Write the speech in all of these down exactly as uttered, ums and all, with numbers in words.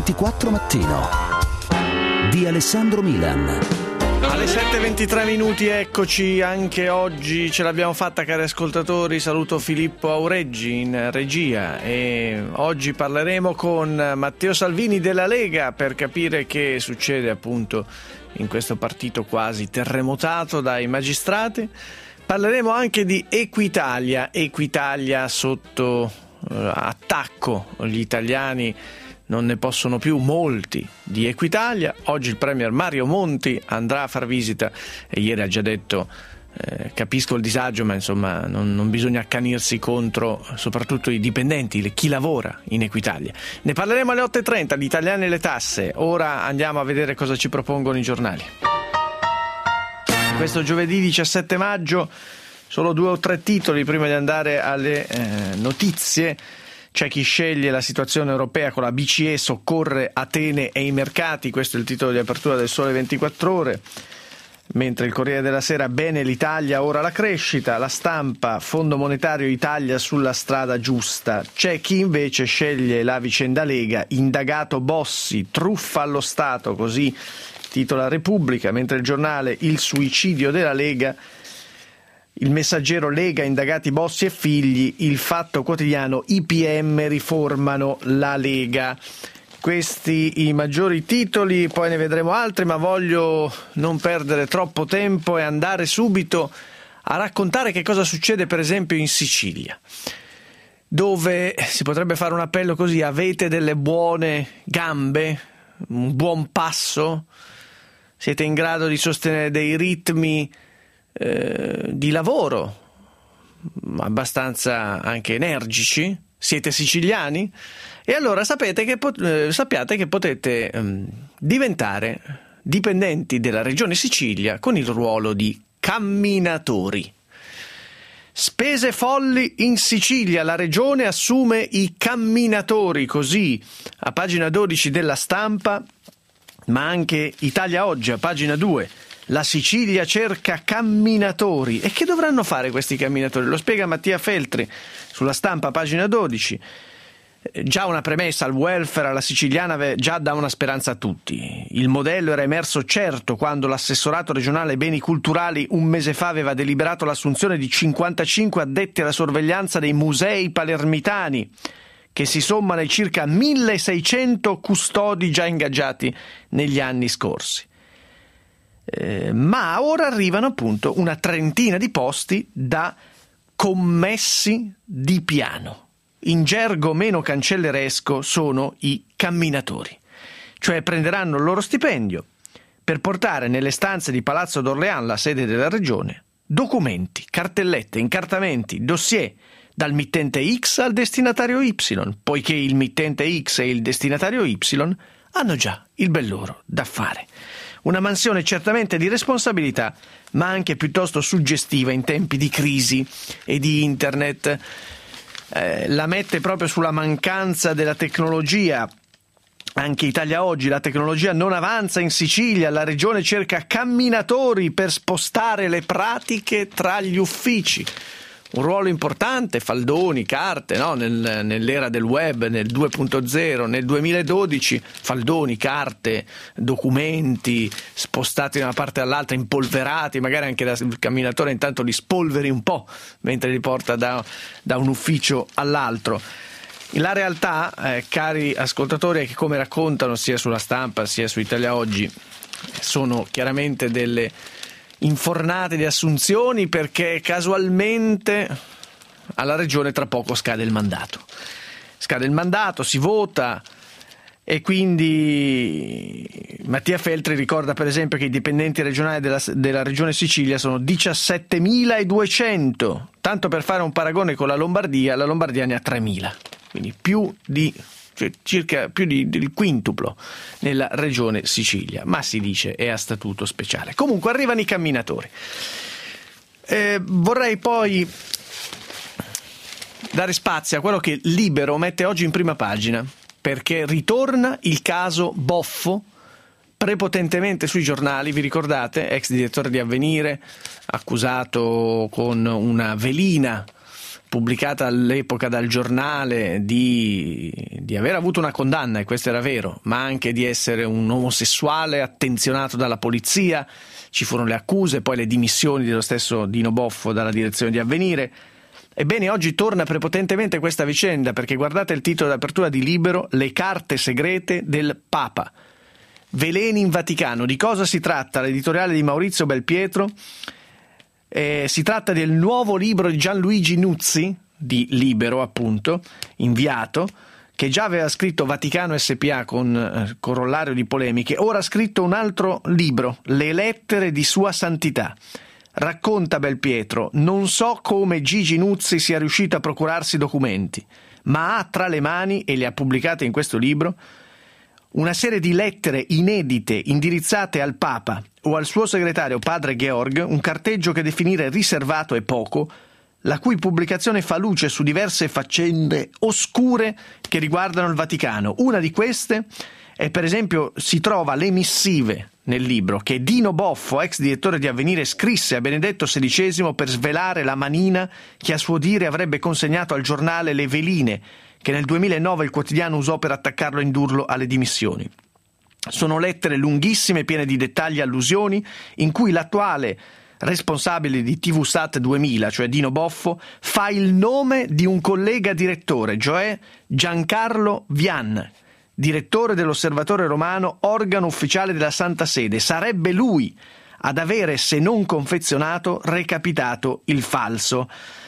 ventiquattro Mattino di Alessandro Milan. Alle sette e ventitré minuti, eccoci anche oggi, ce l'abbiamo fatta cari ascoltatori, saluto Filippo Aureggi in regia e oggi parleremo con Matteo Salvini della Lega per capire che succede appunto in questo partito quasi terremotato dai magistrati. Parleremo anche di Equitalia, Equitalia sotto eh, attacco, gli italiani non ne possono più, molti, di Equitalia. Oggi il premier Mario Monti andrà a far visita e ieri ha già detto eh, capisco il disagio, ma insomma non, non bisogna accanirsi contro soprattutto i dipendenti, chi lavora in Equitalia. Ne parleremo alle otto e trenta, gli italiani e le tasse. Ora andiamo a vedere cosa ci propongono i giornali. Questo giovedì diciassette maggio, solo due o tre titoli prima di andare alle eh, notizie. C'è chi sceglie la situazione europea con la B C E, soccorre Atene e i mercati, questo è il titolo di apertura del Sole ventiquattro Ore, mentre il Corriere della Sera, bene l'Italia, ora la crescita, La Stampa, Fondo Monetario, Italia sulla strada giusta. C'è chi invece sceglie la vicenda Lega, indagato Bossi, truffa allo Stato, così titola Repubblica, mentre il giornale il suicidio della Lega, Il Messaggero, Lega, indagati Bossi e figli, Il Fatto Quotidiano, I P M riformano la Lega. Questi i maggiori titoli, poi ne vedremo altri, ma voglio non perdere troppo tempo e andare subito a raccontare che cosa succede per esempio in Sicilia, dove si potrebbe fare un appello così: avete delle buone gambe, un buon passo, siete in grado di sostenere dei ritmi Eh, di lavoro abbastanza anche energici, siete siciliani e allora sapete che pot- eh, sappiate che potete ehm, diventare dipendenti della regione Sicilia con il ruolo di camminatori. Spese folli in Sicilia, la regione assume i camminatori, così a pagina dodici della Stampa, ma anche Italia Oggi a pagina due. La Sicilia cerca camminatori. E che dovranno fare questi camminatori? Lo spiega Mattia Feltri sulla Stampa, pagina dodici. Già una premessa: al welfare alla siciliana già dà una speranza a tutti. Il modello era emerso certo quando l'assessorato regionale beni culturali un mese fa aveva deliberato l'assunzione di cinquantacinque addetti alla sorveglianza dei musei palermitani, che si sommano ai circa milleseicento custodi già ingaggiati negli anni scorsi. Eh, ma ora arrivano appunto una trentina di posti da commessi di piano. In gergo meno cancelleresco sono i camminatori, cioè prenderanno il loro stipendio per portare nelle stanze di Palazzo d'Orléans, la sede della regione, documenti, cartellette, incartamenti, dossier dal mittente X al destinatario Y, poiché il mittente X e il destinatario Y hanno già il bel loro da fare. Una mansione certamente di responsabilità, ma anche piuttosto suggestiva in tempi di crisi e di internet. Eh, la mette proprio sulla mancanza della tecnologia. Anche Italia Oggi, la tecnologia non avanza in Sicilia, la regione cerca camminatori per spostare le pratiche tra gli uffici. Un ruolo importante, faldoni, carte, no? Nel, nell'era del web, nel due punto zero, nel duemiladodici, faldoni, carte, documenti spostati da una parte all'altra, impolverati, magari anche da, il camminatore intanto li spolveri un po' mentre li porta da, da un ufficio all'altro. La realtà, eh, cari ascoltatori, è che, come raccontano sia sulla Stampa sia su Italia Oggi, sono chiaramente delle infornate di assunzioni, perché casualmente alla regione tra poco scade il mandato. Scade il mandato, si vota e quindi Mattia Feltri ricorda per esempio che i dipendenti regionali della, della regione Sicilia sono diciassettemiladuecento, tanto per fare un paragone con la Lombardia, la Lombardia ne ha tremila, quindi più di cioè circa più di, del quintuplo nella regione Sicilia, ma si dice è a statuto speciale. Comunque arrivano i camminatori. Eh, vorrei poi dare spazio a quello che Libero mette oggi in prima pagina, perché ritorna il caso Boffo, prepotentemente sui giornali. Vi ricordate? Ex direttore di Avvenire, accusato con una velina pubblicata all'epoca dal Giornale, di, di aver avuto una condanna, e questo era vero, ma anche di essere un omosessuale attenzionato dalla polizia. Ci furono le accuse, poi le dimissioni dello stesso Dino Boffo dalla direzione di Avvenire. Ebbene, oggi torna prepotentemente questa vicenda, perché guardate il titolo d'apertura di Libero: le carte segrete del Papa. Veleni in Vaticano. Di cosa si tratta? L'editoriale di Maurizio Belpietro. Eh, si tratta del nuovo libro di Gianluigi Nuzzi, di Libero appunto, inviato, che già aveva scritto Vaticano S P A con eh, corollario di polemiche. Ora ha scritto un altro libro, Le lettere di Sua Santità. Racconta Belpietro: non so come Gigi Nuzzi sia riuscito a procurarsi documenti, ma ha tra le mani, e le ha pubblicate in questo libro, una serie di lettere inedite indirizzate al Papa o al suo segretario padre Georg, un carteggio che definire riservato è poco, la cui pubblicazione fa luce su diverse faccende oscure che riguardano il Vaticano. Una di queste è, per esempio, si trova le missive nel libro che Dino Boffo, ex direttore di Avvenire, scrisse a Benedetto sedicesimo per svelare la manina che a suo dire avrebbe consegnato al giornale Le Veline, che nel duemilanove il quotidiano usò per attaccarlo e indurlo alle dimissioni. Sono lettere lunghissime, piene di dettagli e allusioni, in cui l'attuale responsabile di T V Sat duemila, cioè Dino Boffo, fa il nome di un collega direttore, cioè Giancarlo Vian, direttore dell'Osservatore Romano, organo ufficiale della Santa Sede. Sarebbe lui ad avere, se non confezionato, recapitato il falso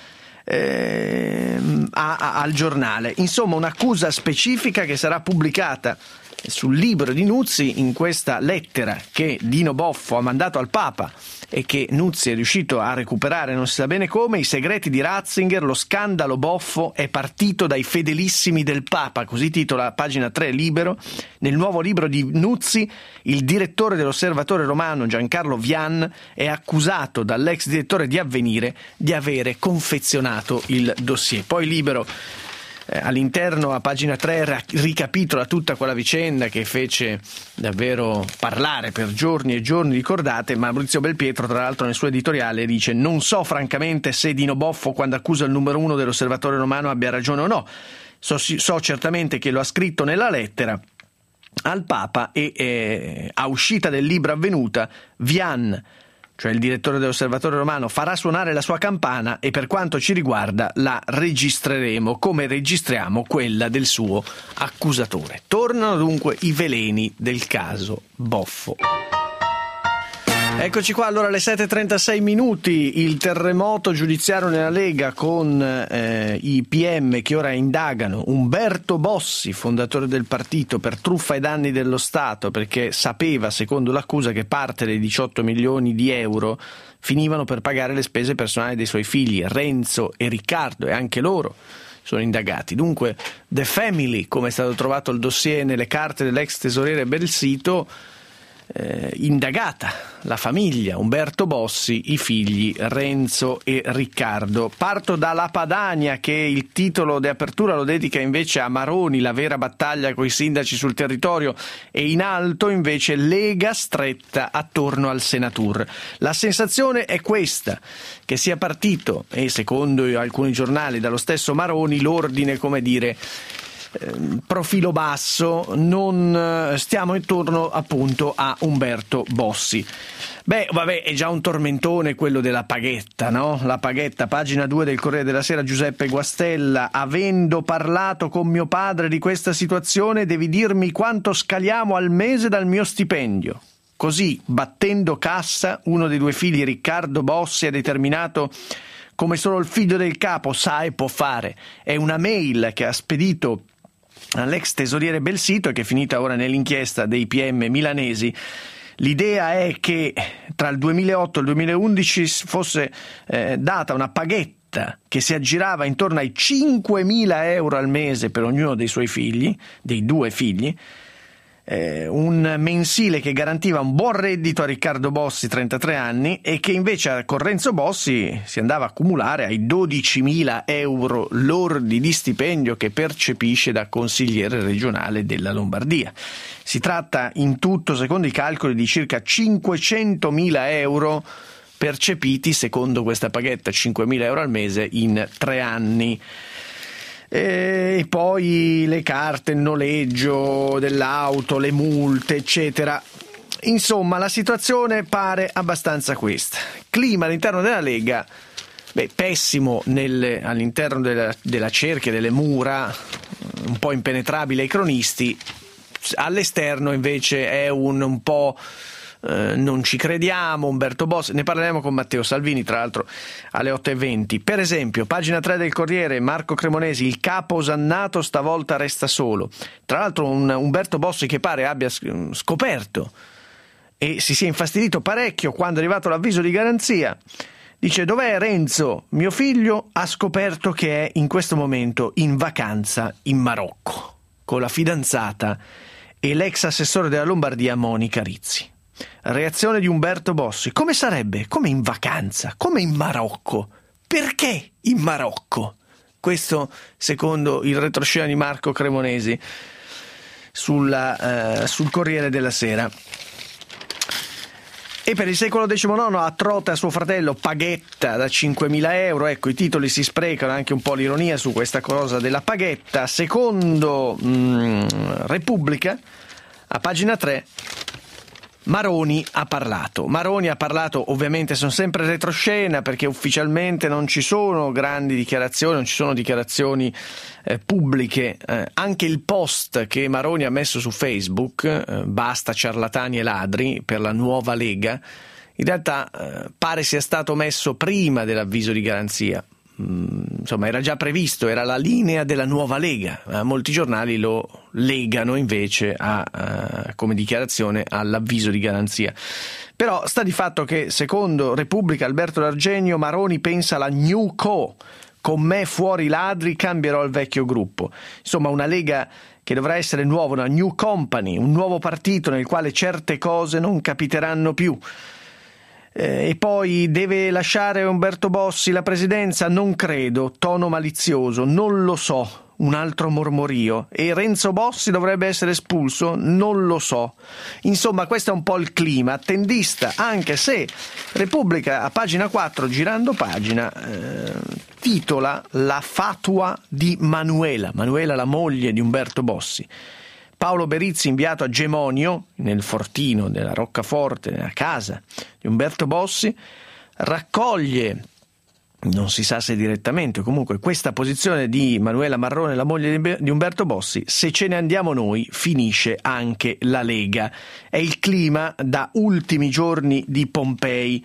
eh, a, a, al giornale. Insomma, un'accusa specifica che sarà pubblicata sul libro di Nuzzi, in questa lettera che Dino Boffo ha mandato al Papa e che Nuzzi è riuscito a recuperare non si sa bene come. I segreti di Ratzinger, lo scandalo Boffo è partito dai fedelissimi del Papa, così titola pagina tre Libero. Nel nuovo libro di Nuzzi, il direttore dell'Osservatore Romano Giancarlo Vian è accusato dall'ex direttore di Avvenire di avere confezionato il dossier. Poi Libero Eh, all'interno, a pagina tre, ra- ricapitola tutta quella vicenda che fece davvero parlare per giorni e giorni, ricordate. Ma Maurizio Belpietro, tra l'altro, nel suo editoriale dice: non so francamente se Dino Boffo, quando accusa il numero uno dell'Osservatore Romano, abbia ragione o no. So, so certamente che lo ha scritto nella lettera al Papa e eh, a uscita del libro avvenuta, Vian, cioè il direttore dell'Osservatore Romano, farà suonare la sua campana e per quanto ci riguarda la registreremo come registriamo quella del suo accusatore. Tornano dunque i veleni del caso Boffo. Eccoci qua, allora alle sette e trentasei minuti, il terremoto giudiziario nella Lega con eh, i P M che ora indagano Umberto Bossi, fondatore del partito, per truffa ai danni dello Stato, perché sapeva, secondo l'accusa, che parte dei diciotto milioni di euro finivano per pagare le spese personali dei suoi figli, Renzo e Riccardo, e anche loro sono indagati. Dunque, The Family, come è stato trovato il dossier nelle carte dell'ex tesoriere Belsito, Eh, indagata la famiglia, Umberto Bossi, i figli Renzo e Riccardo. Parto dalla Padania, che il titolo di apertura lo dedica invece a Maroni, la vera battaglia coi sindaci sul territorio, e in alto invece Lega stretta attorno al Senatur. La sensazione è questa, che sia partito, e secondo alcuni giornali dallo stesso Maroni, l'ordine, come dire, profilo basso, non stiamo intorno appunto a Umberto Bossi. Beh, vabbè, è già un tormentone quello della paghetta, no? La paghetta, pagina due del Corriere della Sera, Giuseppe Guastella: avendo parlato con mio padre di questa situazione, devi dirmi quanto scaliamo al mese dal mio stipendio. Così, battendo cassa, uno dei due figli, Riccardo Bossi, ha determinato come solo il figlio del capo sa e può fare. È una mail che ha spedito all'ex tesoriere Belsito e che è finita ora nell'inchiesta dei P M milanesi. L'idea è che tra il duemilaotto e il duemilaundici fosse eh, data una paghetta che si aggirava intorno ai cinquemila euro al mese per ognuno dei suoi figli, dei due figli, eh, un mensile che garantiva un buon reddito a Riccardo Bossi, trentatré anni, e che invece con Renzo Bossi si andava a accumulare ai dodicimila euro lordi di stipendio che percepisce da consigliere regionale della Lombardia. Si tratta in tutto, secondo i calcoli, di circa cinquecentomila euro percepiti, secondo questa paghetta, cinquemila euro al mese in tre anni. E poi le carte, il noleggio dell'auto, le multe, eccetera. Insomma, la situazione pare abbastanza questa. Clima all'interno della Lega, beh, pessimo nelle, all'interno della, della cerchia, delle mura, un po' impenetrabile ai cronisti. All'esterno invece è un, un po' eh, non ci crediamo. Umberto Bossi, ne parleremo con Matteo Salvini tra l'altro alle otto e venti. Per esempio, pagina tre del Corriere, Marco Cremonesi, il capo osannato stavolta resta solo. Tra l'altro un Umberto Bossi che pare abbia scoperto e si sia infastidito parecchio quando è arrivato l'avviso di garanzia. Dice: dov'è Renzo? Mio figlio ha scoperto che è in questo momento in vacanza in Marocco con la fidanzata e l'ex assessore della Lombardia Monica Rizzi. Reazione di Umberto Bossi: come sarebbe? Come in vacanza? Come in Marocco? Perché in Marocco? Questo secondo il retroscena di Marco Cremonesi sulla, eh, sul Corriere della Sera. E per il secolo diciannove a Trota suo fratello paghetta da cinquemila euro. Ecco, i titoli si sprecano, anche un po' l'ironia su questa cosa della paghetta. Secondo mh, Repubblica, a pagina tre, Maroni ha parlato. Maroni ha parlato, ovviamente sono sempre retroscena perché ufficialmente non ci sono grandi dichiarazioni, non ci sono dichiarazioni eh, pubbliche. Eh, anche il post che Maroni ha messo su Facebook, eh, basta ciarlatani e ladri per la nuova Lega, in realtà eh, pare sia stato messo prima dell'avviso di garanzia. Mm, insomma, era già previsto, era la linea della nuova Lega. Eh, molti giornali lo legano invece a, a, come dichiarazione all'avviso di garanzia. Però sta di fatto che secondo Repubblica Alberto D'Argenio Maroni pensa alla New Co. Con me fuori ladri, cambierò il vecchio gruppo. Insomma, una Lega che dovrà essere nuova, una New Company, un nuovo partito nel quale certe cose non capiteranno più. E poi deve lasciare Umberto Bossi la presidenza? Non credo, tono malizioso, non lo so, un altro mormorio. E Renzo Bossi dovrebbe essere espulso? Non lo so. Insomma, questo è un po' il clima attendista, anche se Repubblica a pagina quattro, girando pagina, eh, titola La fatua di Manuela, Manuela la moglie di Umberto Bossi. Paolo Berizzi, inviato a Gemonio, nel fortino della Roccaforte, nella casa di Umberto Bossi, raccoglie, non si sa se direttamente, comunque questa posizione di Manuela Marrone, la moglie di Umberto Bossi: se ce ne andiamo noi, finisce anche la Lega. È il clima da ultimi giorni di Pompei,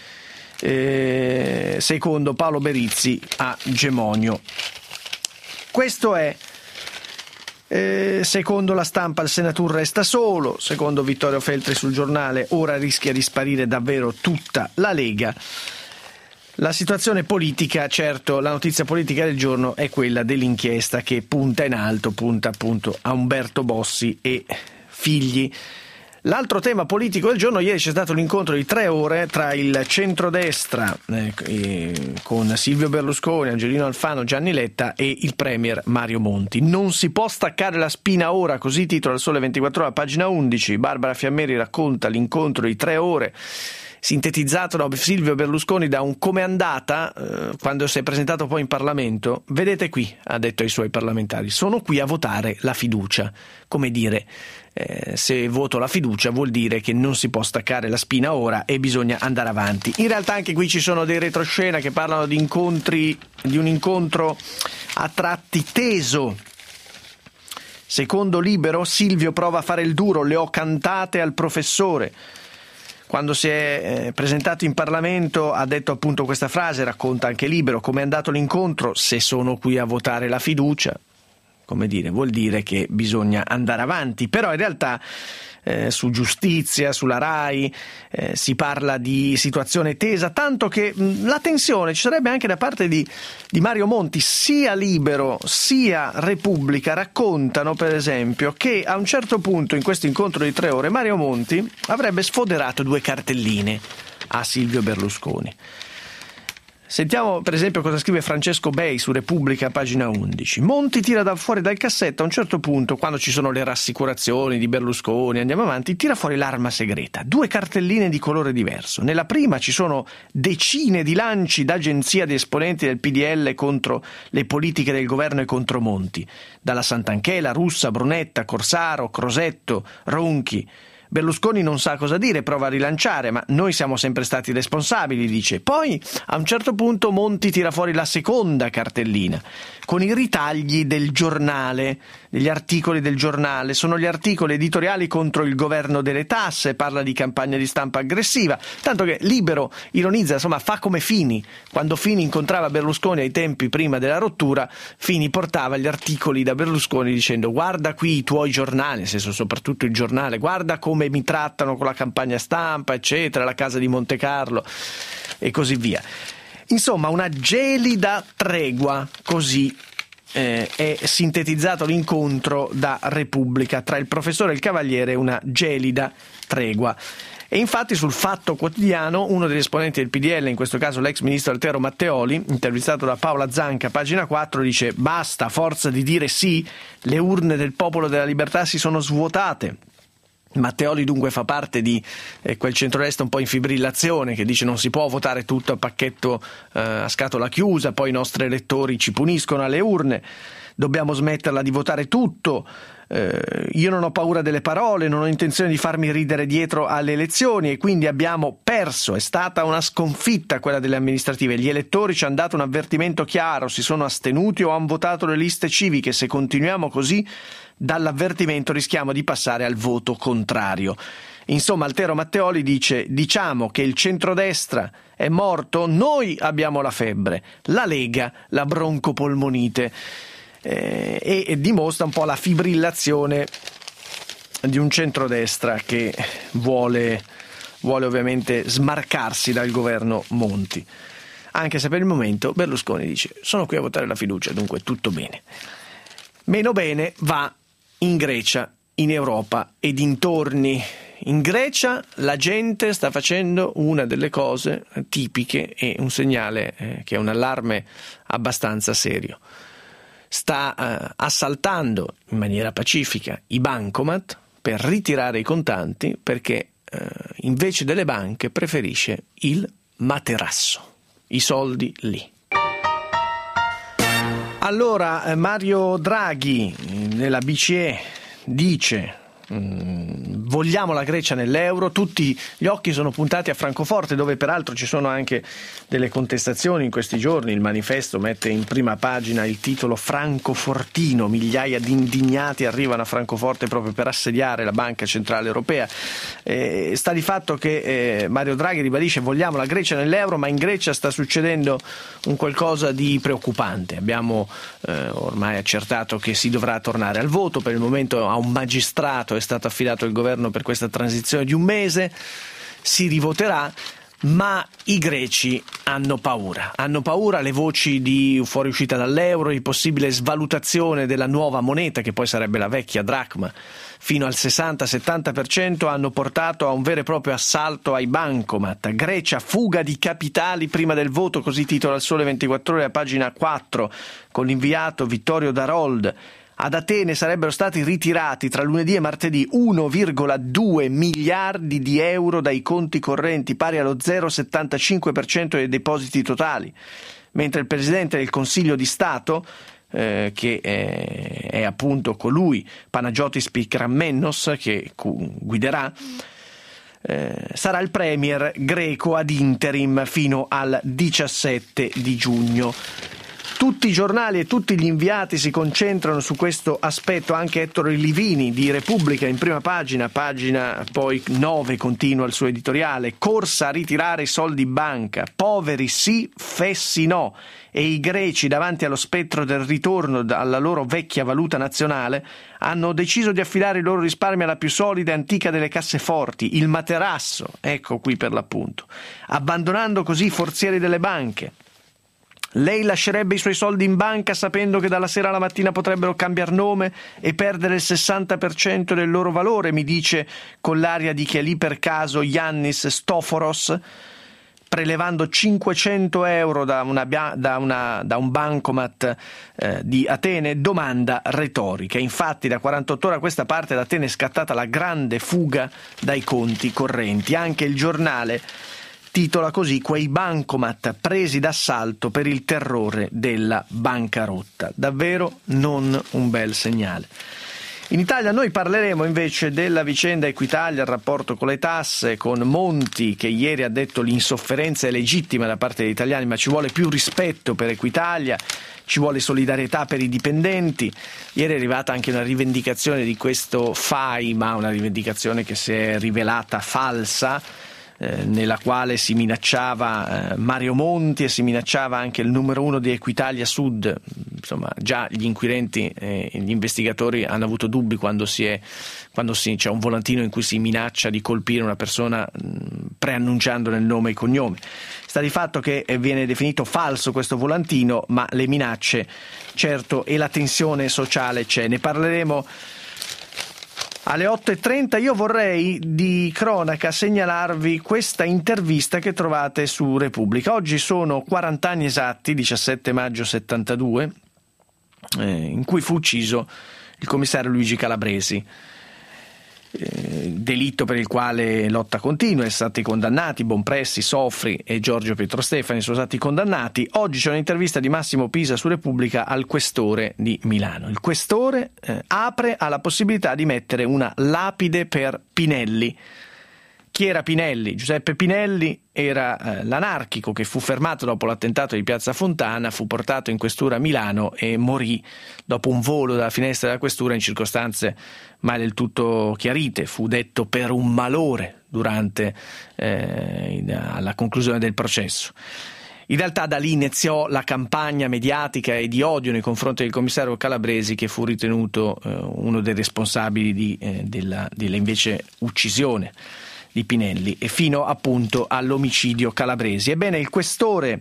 eh, secondo Paolo Berizzi a Gemonio. Questo è. Eh, secondo La Stampa il Senatur resta solo, secondo Vittorio Feltri sul Giornale ora rischia di sparire davvero tutta la Lega. La situazione politica, certo, la notizia politica del giorno è quella dell'inchiesta che punta in alto, punta appunto a Umberto Bossi e figli. L'altro tema politico del giorno: ieri c'è stato l'incontro di tre ore tra il centrodestra eh, eh, con Silvio Berlusconi, Angelino Alfano, Gianni Letta e il premier Mario Monti. Non si può staccare la spina ora, così titola il Sole ventiquattro Ore, pagina undici. Barbara Fiammeri racconta l'incontro di tre ore sintetizzato da Silvio Berlusconi da un come andata eh, quando si è presentato poi in Parlamento. Vedete qui, ha detto ai suoi parlamentari, sono qui a votare la fiducia. Come dire, eh, se voto la fiducia vuol dire che non si può staccare la spina ora e bisogna andare avanti. In realtà anche qui ci sono dei retroscena che parlano di incontri, di un incontro a tratti teso. Secondo Libero, Silvio prova a fare il duro, le ho cantate al professore. Quando si è eh, presentato in Parlamento ha detto appunto questa frase, racconta anche Libero, come è andato l'incontro: se sono qui a votare la fiducia, come dire, vuol dire che bisogna andare avanti. Però in realtà eh, su giustizia, sulla Rai eh, si parla di situazione tesa, tanto che mh, la tensione ci sarebbe anche da parte di, di Mario Monti. Sia Libero sia Repubblica raccontano per esempio che a un certo punto in questo incontro di tre ore Mario Monti avrebbe sfoderato due cartelline a Silvio Berlusconi. Sentiamo per esempio cosa scrive Francesco Bei su Repubblica, pagina undici. Monti tira da fuori dal cassetto a un certo punto, quando ci sono le rassicurazioni di Berlusconi, andiamo avanti, tira fuori l'arma segreta, due cartelline di colore diverso. Nella prima ci sono decine di lanci d'agenzia di esponenti del P D L contro le politiche del governo e contro Monti, dalla Santanchè, Russa, Brunetta, Corsaro, Crosetto, Ronchi. Berlusconi non sa cosa dire, prova a rilanciare, ma noi siamo sempre stati responsabili, dice. Poi, a un certo punto, Monti tira fuori la seconda cartellina, con i ritagli del giornale, degli articoli del giornale. Sono gli articoli editoriali contro il governo delle tasse, parla di campagna di stampa aggressiva, tanto che Libero ironizza, insomma, fa come Fini. Quando Fini incontrava Berlusconi ai tempi prima della rottura, Fini portava gli articoli da Berlusconi dicendo: guarda qui i tuoi giornali, nel senso soprattutto il giornale, guarda come mi trattano con la campagna stampa, eccetera, la casa di Monte Carlo e così via. Insomma, una gelida tregua, così eh, è sintetizzato l'incontro da Repubblica tra il professore e il cavaliere, una gelida tregua. E infatti sul Fatto Quotidiano uno degli esponenti del P D L, in questo caso l'ex ministro Altero Matteoli, intervistato da Paola Zanca, pagina quattro, dice: basta, a forza di dire sì, le urne del Popolo della Libertà si sono svuotate. Matteoli dunque fa parte di eh, quel centrodestra un po' in fibrillazione, che dice non si può votare tutto a pacchetto eh, a scatola chiusa, poi i nostri elettori ci puniscono alle urne, dobbiamo smetterla di votare tutto, eh, io non ho paura delle parole, non ho intenzione di farmi ridere dietro alle elezioni e quindi abbiamo perso, è stata una sconfitta quella delle amministrative, gli elettori ci hanno dato un avvertimento chiaro, si sono astenuti o hanno votato le liste civiche, se continuiamo così dall'avvertimento rischiamo di passare al voto contrario. Insomma, Altero Matteoli dice: diciamo che il centrodestra è morto, noi abbiamo la febbre, la Lega la broncopolmonite, eh, e, e dimostra un po' la fibrillazione di un centrodestra che vuole, vuole ovviamente smarcarsi dal governo Monti, anche se per il momento Berlusconi dice: sono qui a votare la fiducia, dunque tutto bene. Meno bene va in Grecia, in Europa e dintorni. In Grecia la gente sta facendo una delle cose tipiche e un segnale eh, che è un allarme abbastanza serio. Sta eh, assaltando in maniera pacifica i bancomat per ritirare i contanti, perché eh, invece delle banche preferisce il materasso, i soldi lì. Allora, Mario Draghi nella B C E dice: Mm, vogliamo la Grecia nell'euro, tutti gli occhi sono puntati a Francoforte, dove peraltro ci sono anche delle contestazioni in questi giorni. Il Manifesto mette in prima pagina il titolo Francofortino, migliaia di indignati arrivano a Francoforte proprio per assediare la Banca Centrale Europea. Eh, sta di fatto che eh, Mario Draghi ribadisce: vogliamo la Grecia nell'euro, ma in Grecia sta succedendo un qualcosa di preoccupante. Abbiamo eh, ormai accertato che si dovrà tornare al voto, per il momento a un magistrato è stato affidato il governo per questa transizione di un mese, si rivoterà, ma i greci hanno paura. Hanno paura, le voci di fuoriuscita dall'euro, di possibile svalutazione della nuova moneta, che poi sarebbe la vecchia dracma, fino al sessanta settanta per cento, hanno portato a un vero e proprio assalto ai bancomat. Grecia, fuga di capitali prima del voto, così titola il Sole ventiquattro Ore a pagina quattro, con l'inviato Vittorio Darold. Ad Atene sarebbero stati ritirati tra lunedì e martedì uno virgola due miliardi di euro dai conti correnti, pari allo zero virgola settantacinque per cento dei depositi totali, mentre il Presidente del Consiglio di Stato, eh, che è, è appunto colui, Panagiotis Pykrammennos, che guiderà, eh, sarà il premier greco ad interim fino al diciassette di giugno. Tutti i giornali e tutti gli inviati si concentrano su questo aspetto, anche Ettore Livini di Repubblica in prima pagina, pagina poi nove continua il suo editoriale: corsa a ritirare i soldi in banca, poveri sì, fessi no, e i greci davanti allo spettro del ritorno alla loro vecchia valuta nazionale hanno deciso di affidare i loro risparmi alla più solida e antica delle casseforti, il materasso, ecco qui per l'appunto, abbandonando così i forzieri delle banche. Lei lascerebbe i suoi soldi in banca sapendo che dalla sera alla mattina potrebbero cambiar nome e perdere il sessanta per cento del loro valore, mi dice con l'aria di chi è lì per caso Yannis Stoforos, prelevando cinquecento euro da, una, da, una, da un bancomat eh, di Atene, domanda retorica. Infatti da quarantotto ore a questa parte ad Atene è scattata la grande fuga dai conti correnti. Anche il giornale titola così: quei bancomat presi d'assalto per il terrore della bancarotta. Davvero non un bel segnale. In Italia noi parleremo invece della vicenda Equitalia, il rapporto con le tasse, con Monti che ieri ha detto l'insofferenza è legittima da parte degli italiani, ma ci vuole più rispetto per Equitalia, ci vuole solidarietà per i dipendenti. Ieri è arrivata anche una rivendicazione di questo F A I, ma una rivendicazione che si è rivelata falsa, Eh, nella quale si minacciava eh, Mario Monti e si minacciava anche il numero uno di Equitalia Sud. Insomma, già gli inquirenti e eh, gli investigatori hanno avuto dubbi quando si è quando si, c'è un volantino in cui si minaccia di colpire una persona mh, preannunciandone il nome e il cognome. Sta di fatto che viene definito falso questo volantino, ma le minacce certo e la tensione sociale c'è. Ne parleremo alle otto e trenta. Io vorrei di cronaca segnalarvi questa intervista che trovate su Repubblica. Oggi sono quaranta anni esatti, diciassette maggio settantadue, eh, in cui fu ucciso il commissario Luigi Calabresi. Eh, delitto per il quale lotta continua, è stati condannati Bonpressi, Sofri e Giorgio Pietrostefani sono stati condannati. Oggi c'è un'intervista di Massimo Pisa su Repubblica al questore di Milano. Il questore eh, apre alla possibilità di mettere una lapide per Pinelli. Chi era Pinelli? Giuseppe Pinelli era eh, l'anarchico che fu fermato dopo l'attentato di Piazza Fontana, fu portato in questura a Milano e morì dopo un volo dalla finestra della questura in circostanze mai del tutto chiarite. Fu detto per un malore durante eh, la conclusione del processo. In realtà da lì iniziò la campagna mediatica e di odio nei confronti del commissario Calabresi, che fu ritenuto eh, uno dei responsabili di, eh, della, della invece uccisione di Pinelli, e fino appunto all'omicidio Calabresi. Ebbene, il questore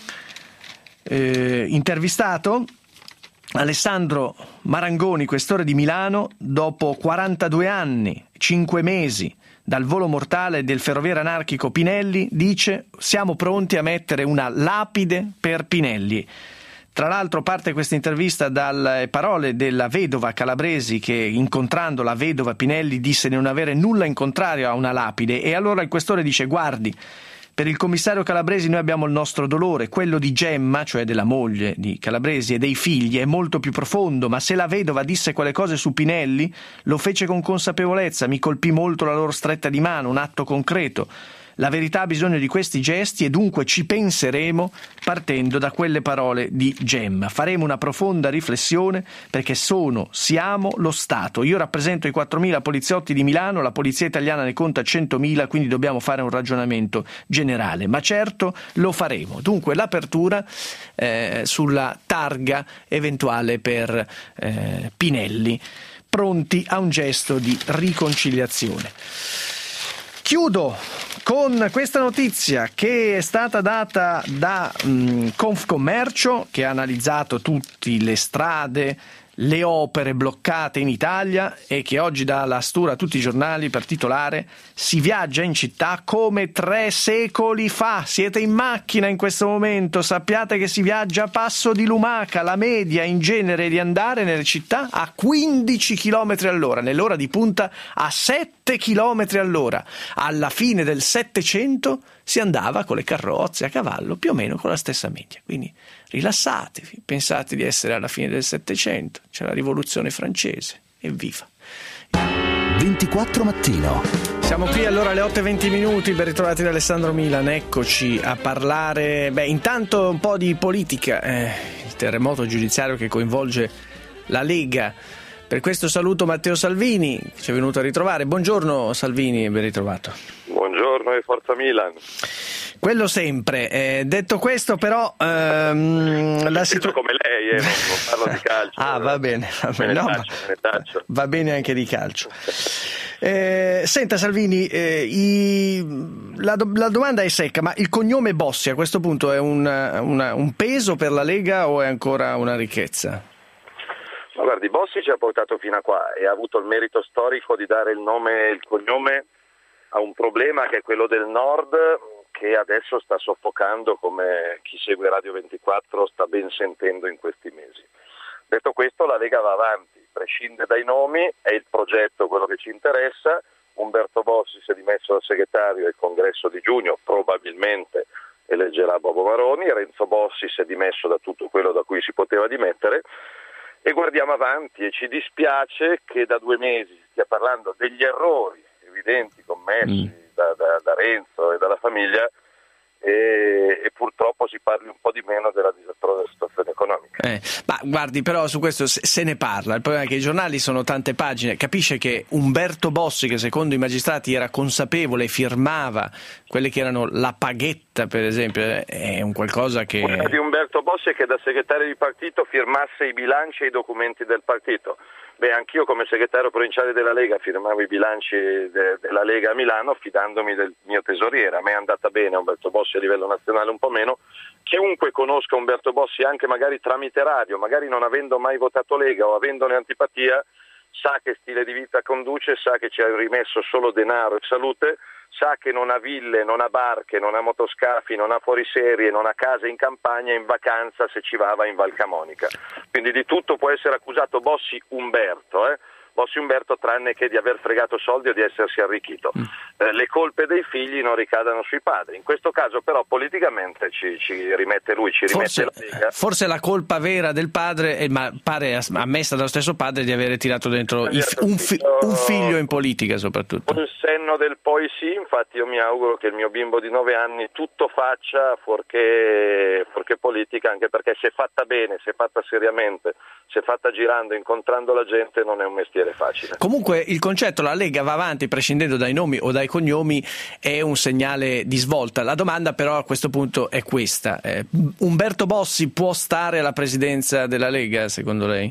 eh, intervistato, Alessandro Marangoni, questore di Milano, dopo quarantadue anni, cinque mesi dal volo mortale del ferroviere anarchico Pinelli, dice: siamo pronti a mettere una lapide per Pinelli. Tra l'altro parte questa intervista dalle parole della vedova Calabresi, che incontrando la vedova Pinelli disse di non avere nulla in contrario a una lapide, e allora il questore dice: guardi, per il commissario Calabresi noi abbiamo il nostro dolore, quello di Gemma, cioè della moglie di Calabresi, e dei figli è molto più profondo, ma se la vedova disse quelle cose su Pinelli lo fece con consapevolezza, mi colpì molto la loro stretta di mano, un atto concreto. La verità ha bisogno di questi gesti e dunque ci penseremo partendo da quelle parole di Gemma. Faremo una profonda riflessione perché sono, siamo lo Stato. Io rappresento i quattromila poliziotti di Milano, la polizia italiana ne conta centomila, quindi dobbiamo fare un ragionamento generale. Ma certo lo faremo. Dunque l'apertura eh, sulla targa eventuale per eh, Pinelli, pronti a un gesto di riconciliazione. Chiudo con questa notizia che è stata data da mh, Confcommercio, che ha analizzato tutte le strade, le opere bloccate in Italia e che oggi dà la stura a tutti i giornali per titolare: si viaggia in città come tre secoli fa. Siete in macchina in questo momento, sappiate che si viaggia a passo di lumaca, la media in genere è di andare nelle città a quindici chilometri all'ora, nell'ora di punta a sette chilometri all'ora. Alla fine del Settecento si andava con le carrozze a cavallo più o meno con la stessa media, quindi rilassatevi, pensate di essere alla fine del Settecento, c'è la rivoluzione francese, evviva. ventiquattro Mattino. Siamo qui allora alle otto e venti minuti, ben ritrovati da Alessandro Milan, eccoci a parlare, beh intanto un po' di politica, eh, il terremoto giudiziario che coinvolge la Lega. Per questo saluto Matteo Salvini, che ci è venuto a ritrovare. Buongiorno Salvini e ben ritrovato. Buongiorno e forza Milan. Quello sempre. Eh, detto questo però ehm, la situazione come lei, eh, non, non parlo di calcio. Ah, va bene, va bene. Me ne No, taccio, me ne taccio. Va bene anche di calcio. Eh, senta Salvini, eh, i, la, la domanda è secca, ma il cognome Bossi a questo punto è un, una, un peso per la Lega o è ancora una ricchezza? Ma guardi, Bossi ci ha portato fino a qua e ha avuto il merito storico di dare il nome e il cognome a un problema che è quello del Nord, che adesso sta soffocando, come chi segue Radio ventiquattro sta ben sentendo in questi mesi. Detto questo, la Lega va avanti, prescinde dai nomi, è il progetto quello che ci interessa. Umberto Bossi si è dimesso da segretario al congresso di giugno, probabilmente eleggerà Bobo Maroni. Renzo Bossi si è dimesso da tutto quello da cui si poteva dimettere, e guardiamo avanti, e ci dispiace che da due mesi stia parlando degli errori evidenti commessi mm. da, da, da Renzo e dalla famiglia, e, e purtroppo si parli un po' di meno della disastrosa situazione economica. Eh, ma guardi, però su questo se, se ne parla, il problema è che i giornali sono tante pagine, capisce che Umberto Bossi, che secondo i magistrati era consapevole, firmava quelle che erano la paghetta, per esempio, è un qualcosa che... Quella di Umberto Bossi è che da segretario di partito firmasse i bilanci e i documenti del partito. Beh, anch'io come segretario provinciale della Lega firmavo i bilanci de- della Lega a Milano fidandomi del mio tesoriere. A me è andata bene, Umberto Bossi a livello nazionale un po' meno. Chiunque conosca Umberto Bossi anche magari tramite radio, magari non avendo mai votato Lega o avendone antipatia, sa che stile di vita conduce, sa che ci ha rimesso solo denaro e salute, sa che non ha ville, non ha barche, non ha motoscafi, non ha fuoriserie, non ha case in campagna, in vacanza se ci va va in Val Camonica. Quindi di tutto può essere accusato Bossi Umberto, eh? Bossi Umberto, tranne che di aver fregato soldi o di essersi arricchito. Eh, le colpe dei figli non ricadano sui padri. In questo caso però politicamente ci, ci rimette lui, ci rimette forse, la Lega. Forse la colpa vera del padre, è, ma pare ammessa dallo stesso padre, di avere tirato dentro i, un, fi, un figlio in politica soprattutto. Con il senno del poi sì, infatti io mi auguro che il mio bimbo di nove anni tutto faccia fuorché, fuorché politica, anche perché se fatta bene, se fatta seriamente, se fatta girando, incontrando la gente, non è un mestiere facile. Comunque il concetto la Lega va avanti prescindendo dai nomi o dai cognomi è un segnale di svolta. La domanda però a questo punto è questa: eh, Umberto Bossi può stare alla presidenza della Lega secondo lei?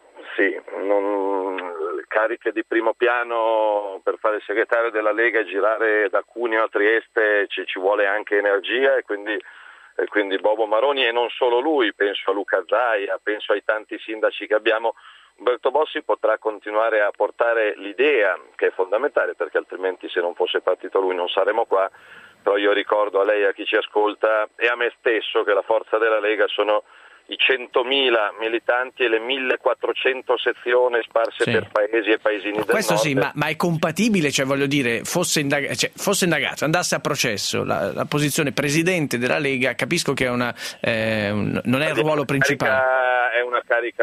Sì, non, cariche di primo piano per fare il segretario della Lega e girare da Cuneo a Trieste ci, ci vuole anche energia, e quindi e quindi Bobo Maroni, e non solo lui, penso a Luca Zaia, penso ai tanti sindaci che abbiamo. Umberto Bossi potrà continuare a portare l'idea, che è fondamentale, perché altrimenti se non fosse partito lui non saremmo qua, però io ricordo a lei, a chi ci ascolta e a me stesso, che la forza della Lega sono i centomila militanti e le millequattrocento sezioni sparse sì. per paesi e paesini del Questo nord. Sì, ma, ma è compatibile, cioè voglio dire, fosse, indag- cioè, fosse indagato, andasse a processo, la, la posizione presidente della Lega, capisco che è una, eh, un, non è il ruolo principale. È una carica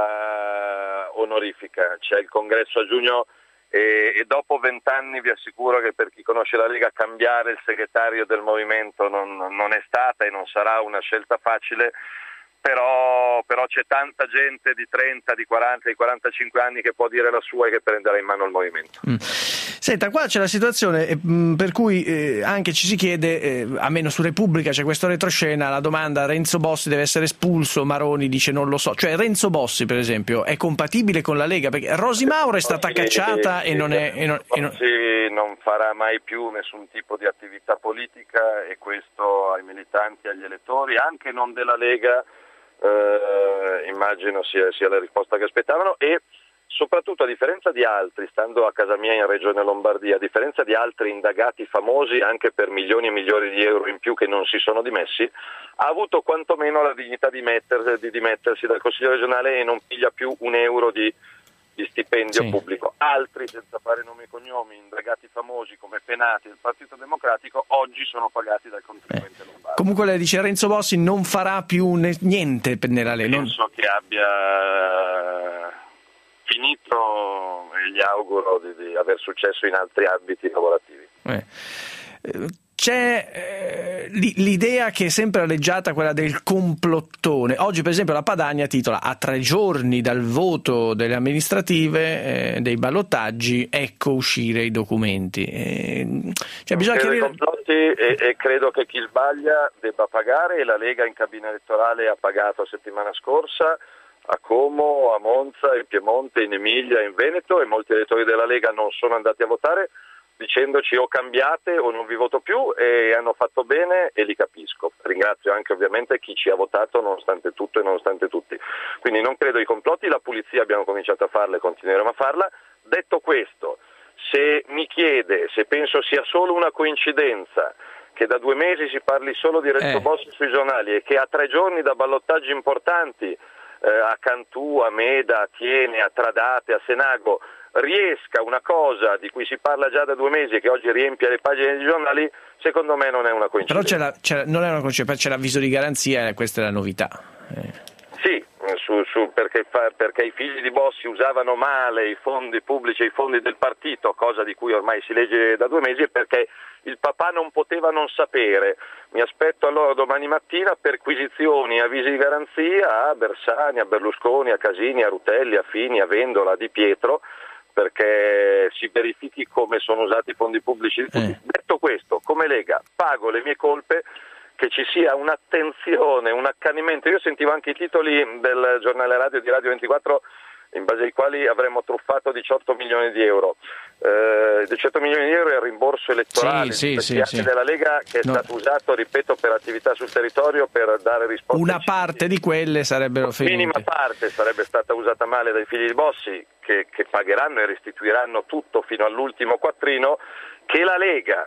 onorifica, c'è il congresso a giugno e, e dopo vent'anni vi assicuro che per chi conosce la Lega cambiare il segretario del movimento non, non è stata e non sarà una scelta facile. Però, però c'è tanta gente di trenta, di quaranta, di quarantacinque anni che può dire la sua e che prenderà in mano il movimento. Mm. Senta, qua c'è la situazione eh, per cui eh, anche ci si chiede, eh, almeno su Repubblica c'è questo retroscena, la domanda: Renzo Bossi deve essere espulso, Maroni dice non lo so. Cioè Renzo Bossi per esempio è compatibile con la Lega? Perché Rosi Mauro è stata cacciata e non è... E non, e non... Bossi non farà mai più nessun tipo di attività politica, e questo ai militanti, agli elettori, anche non della Lega, Uh, immagino sia, sia la risposta che aspettavano, e soprattutto a differenza di altri, stando a casa mia in Regione Lombardia, a differenza di altri indagati famosi anche per milioni e milioni di euro in più che non si sono dimessi, ha avuto quantomeno la dignità di, metter, di dimettersi dal Consiglio regionale e non piglia più un euro di, di stipendio sì. pubblico. Altri, senza fare nomi e cognomi, indagati famosi come Penati del Partito Democratico, oggi sono pagati dal contribuente eh. lombardo. Comunque lei dice Renzo Bossi non farà più ne- niente nella Lega. Penso non... che abbia finito, e gli auguro di, di aver successo in altri ambiti lavorativi. Eh. C'è eh, l'idea che è sempre alleggiata, quella del complottone. Oggi per esempio la Padania titola: a tre giorni dal voto delle amministrative, eh, dei ballottaggi, ecco uscire i documenti. Eh, cioè bisogna chiarire... complotti e, e credo che chi sbaglia debba pagare, e la Lega in cabina elettorale ha pagato la settimana scorsa a Como, a Monza, in Piemonte, in Emilia, in Veneto, e molti elettori della Lega non sono andati a votare dicendoci o cambiate o non vi voto più, e hanno fatto bene e li capisco. Ringrazio anche ovviamente chi ci ha votato nonostante tutto e nonostante tutti. Quindi non credo ai complotti, la pulizia abbiamo cominciato a farla e continueremo a farla. Detto questo, se mi chiede se penso sia solo una coincidenza che da due mesi si parli solo di Renzo eh. Bossi sui giornali e che a tre giorni da ballottaggi importanti eh, a Cantù, a Meda, a Thiene, a Tradate, a Senago riesca una cosa di cui si parla già da due mesi e che oggi riempie le pagine dei giornali, secondo me non è una coincidenza. Però c'è la, c'è, non è una coincidenza, c'è l'avviso di garanzia e questa è la novità. Eh. Sì, su, su, perché, fa, perché i figli di Bossi usavano male i fondi pubblici e i fondi del partito, cosa di cui ormai si legge da due mesi, e perché il papà non poteva non sapere. Mi aspetto allora domani mattina perquisizioni, avvisi di garanzia a Bersani, a Berlusconi, a Casini, a Rutelli, a Fini, a Vendola, a Di Pietro, perché si verifichi come sono usati i fondi pubblici di tutti. Eh. Detto questo, come Lega pago le mie colpe, che ci sia un'attenzione, un accanimento. Io sentivo anche i titoli del giornale radio di Radio ventiquattro in base ai quali avremmo truffato diciotto milioni di euro. Eh, diciotto milioni di euro è il rimborso elettorale sì, sì, sì, sì. della Lega, che è no. stato usato, ripeto, per attività sul territorio, per dare risposte. Una parte di quelle sarebbero finite. Minima parte sarebbe stata usata male dai figli di Bossi, che, che pagheranno e restituiranno tutto fino all'ultimo quattrino. Che la Lega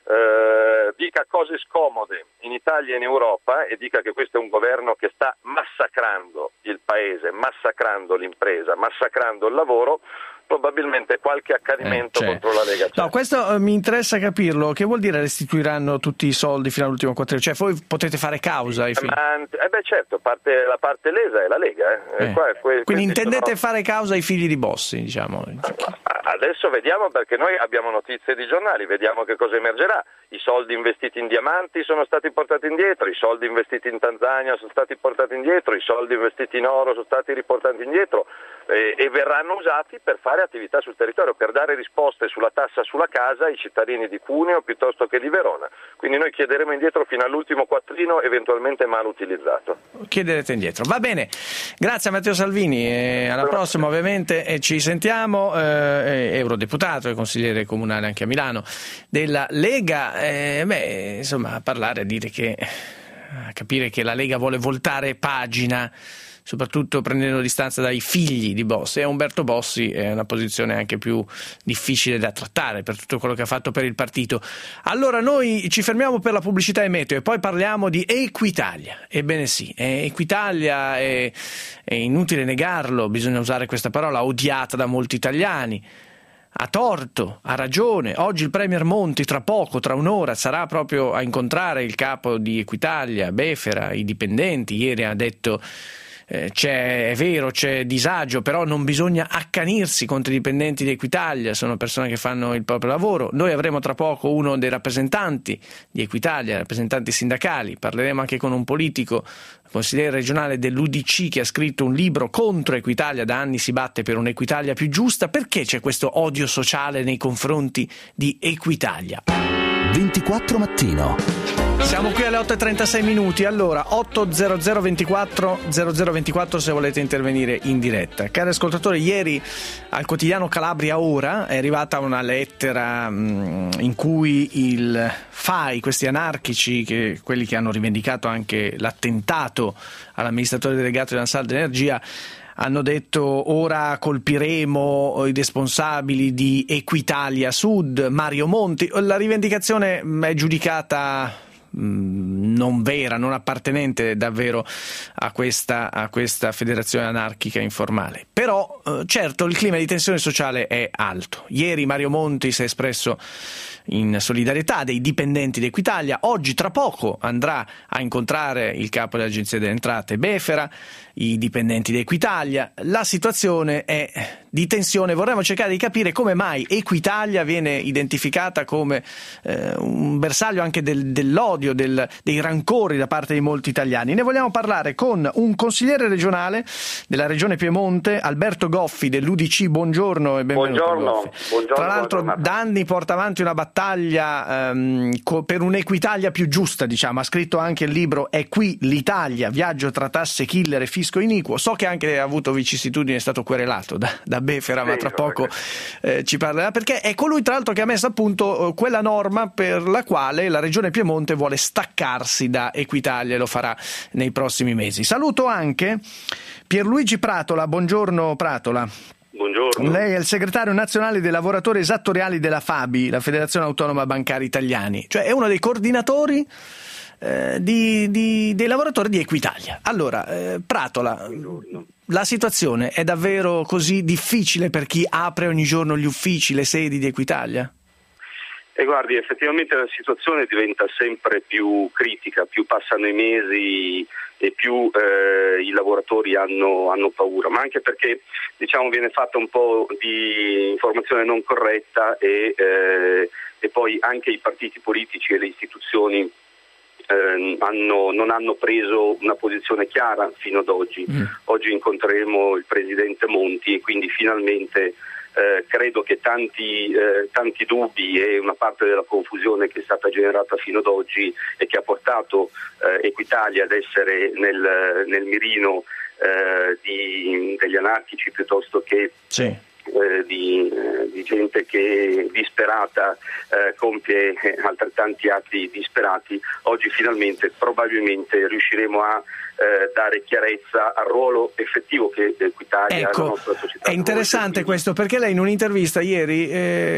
Eh, dica cose scomode in Italia e in Europa e dica che questo è un governo che sta massacrando il paese, massacrando l'impresa, massacrando il lavoro, probabilmente qualche accanimento eh, contro la Lega c'è. No, questo eh, mi interessa capirlo. Che vuol dire restituiranno tutti i soldi fino all'ultimo quattrino? Cioè voi potete fare causa ai figli? Ma, eh beh certo, parte, la parte lesa è la Lega. Eh. Eh. Qua, que, Quindi intendete sono... fare causa ai figli di Bossi, diciamo? Adesso vediamo, perché noi abbiamo notizie di giornali, vediamo che cosa emergerà. I soldi investiti in diamanti sono stati portati indietro, i soldi investiti in Tanzania sono stati portati indietro, i soldi investiti in oro sono stati riportati indietro eh, e verranno usati per fare attività sul territorio, per dare risposte sulla tassa sulla casa ai cittadini di Cuneo piuttosto che di Verona. Quindi noi chiederemo indietro fino all'ultimo quattrino, eventualmente mal utilizzato. Chiederete indietro. Va bene, grazie a Matteo Salvini, e alla prossima ovviamente, e ci sentiamo. Eh, eurodeputato e consigliere comunale anche a Milano della Lega. Eh, beh, insomma, a parlare, a dire che a capire che la Lega vuole voltare pagina, soprattutto prendendo distanza dai figli di Bossi, e Umberto Bossi è una posizione anche più difficile da trattare per tutto quello che ha fatto per il partito. Allora noi ci fermiamo per la pubblicità e meteo e poi parliamo di Equitalia. Ebbene sì, Equitalia è, è inutile negarlo, bisogna usare questa parola, odiata da molti italiani. Ha torto, ha ragione. Oggi il Premier Monti, tra poco, tra un'ora, sarà proprio a incontrare il capo di Equitalia, Befera, i dipendenti. Ieri ha detto eh, c'è, è vero, c'è disagio, però non bisogna accanirsi contro i dipendenti di Equitalia, sono persone che fanno il proprio lavoro. Noi avremo tra poco uno dei rappresentanti di Equitalia, rappresentanti sindacali, parleremo anche con un politico, consigliere regionale dell'U D C, che ha scritto un libro contro Equitalia, da anni si batte per un'Equitalia più giusta. Perché c'è questo odio sociale nei confronti di Equitalia? ventiquattro mattino. Siamo qui alle otto e trentasei minuti, allora otto zero zero ventiquattro zero zero ventiquattro se volete intervenire in diretta. Cari ascoltatori, ieri al quotidiano Calabria Ora è arrivata una lettera mh, in cui il F A I, questi anarchici, che, quelli che hanno rivendicato anche l'attentato all'amministratore delegato di Ansaldo Energia, hanno detto ora colpiremo i responsabili di Equitalia Sud, Mario Monti. La rivendicazione è giudicata non vera, non appartenente davvero a questa, a questa federazione anarchica informale. Però eh, certo il clima di tensione sociale è alto. Ieri Mario Monti si è espresso in solidarietà dei dipendenti di Equitalia, oggi tra poco andrà a incontrare il capo dell'Agenzia delle Entrate Befera, i dipendenti di Equitalia. La situazione è di tensione, vorremmo cercare di capire come mai Equitalia viene identificata come eh, un bersaglio anche del, dell'odio, del, dei rancori da parte di molti italiani. Ne vogliamo parlare con un consigliere regionale della regione Piemonte, Alberto Goffi dell'U D C. Buongiorno e benvenuto. Buongiorno, Goffi. buongiorno. Tra l'altro buongiorno. da anni porta avanti una battaglia ehm, co- per un'Equitalia più giusta, diciamo. Ha scritto anche il libro È qui l'Italia, viaggio tra tasse, killer e fisco iniquo. So che anche ha avuto vicissitudini, è stato querelato da, da Befera, sì, ma tra poco eh, ci parlerà, perché è colui tra l'altro che ha messo a punto eh, quella norma per la quale la regione Piemonte vuole staccarsi da Equitalia e lo farà nei prossimi mesi. Saluto anche Pierluigi Pratola. Buongiorno Pratola. Buongiorno. buongiorno. Lei è il segretario nazionale dei lavoratori esattoriali della FABI, la Federazione Autonoma Bancari Italiani, cioè è uno dei coordinatori eh, di, di, dei lavoratori di Equitalia. Allora, eh, Pratola, la situazione è davvero così difficile per chi apre ogni giorno gli uffici, le sedi di Equitalia? E guardi, effettivamente la situazione diventa sempre più critica, più passano i mesi e più eh, i lavoratori hanno, hanno paura, ma anche perché diciamo viene fatta un po' di informazione non corretta e, eh, e poi anche i partiti politici e le istituzioni eh, hanno, non hanno preso una posizione chiara fino ad oggi. Mm. Oggi incontreremo il presidente Monti e quindi finalmente Eh, credo che tanti, eh, tanti dubbi e una parte della confusione che è stata generata fino ad oggi e che ha portato eh, Equitalia ad essere nel, nel mirino eh, di, degli anarchici piuttosto che sì. eh, di, eh, di gente che disperata eh, compie altrettanti atti disperati, oggi finalmente probabilmente riusciremo a Eh, dare chiarezza al ruolo effettivo che Equitalia ecco, la nostra società. È interessante questo perché lei in un'intervista ieri